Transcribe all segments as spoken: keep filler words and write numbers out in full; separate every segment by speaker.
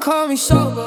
Speaker 1: call me sober.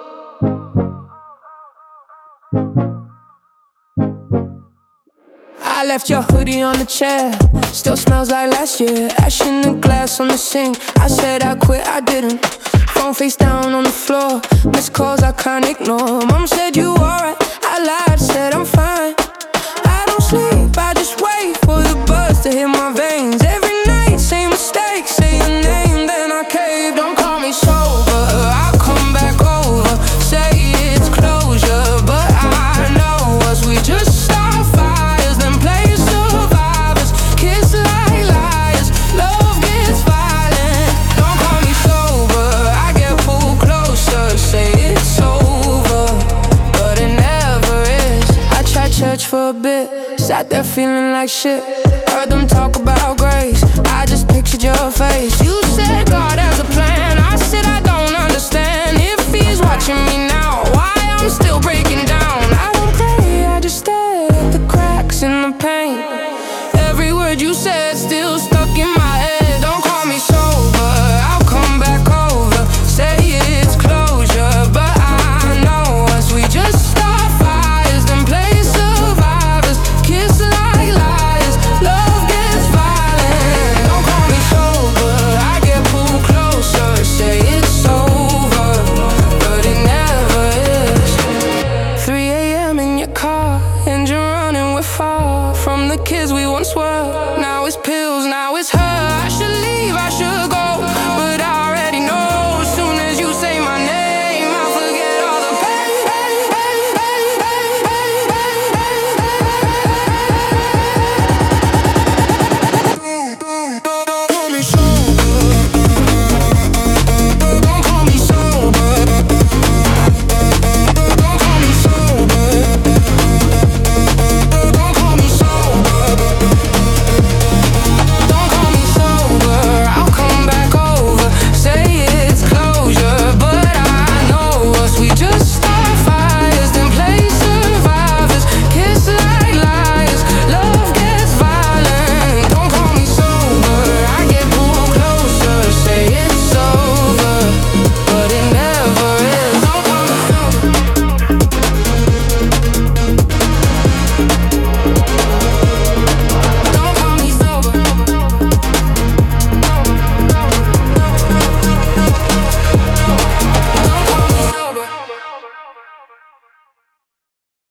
Speaker 1: I left your hoodie on the chair, still smells like last year. Ash in the glass on the sink. I said I quit, I didn't. Phone face down on the floor, missed calls I can't ignore. Mom said you alright, I lied, said I'm fine. I don't sleep, I just wait for the buzz to hit my veins. Every night, same mistake, say your name, then I cave. Don't call me sober, I'll come back over. Say it's closure, but I know us. We just start fires, then play survivors. Kiss like liars, love gets violent. Don't call me sober, I get pulled closer. Say it's over, but it never is. I tried church for a bit, sat there feeling like shit. Heard them talk about grace, I just pictured your face. You said God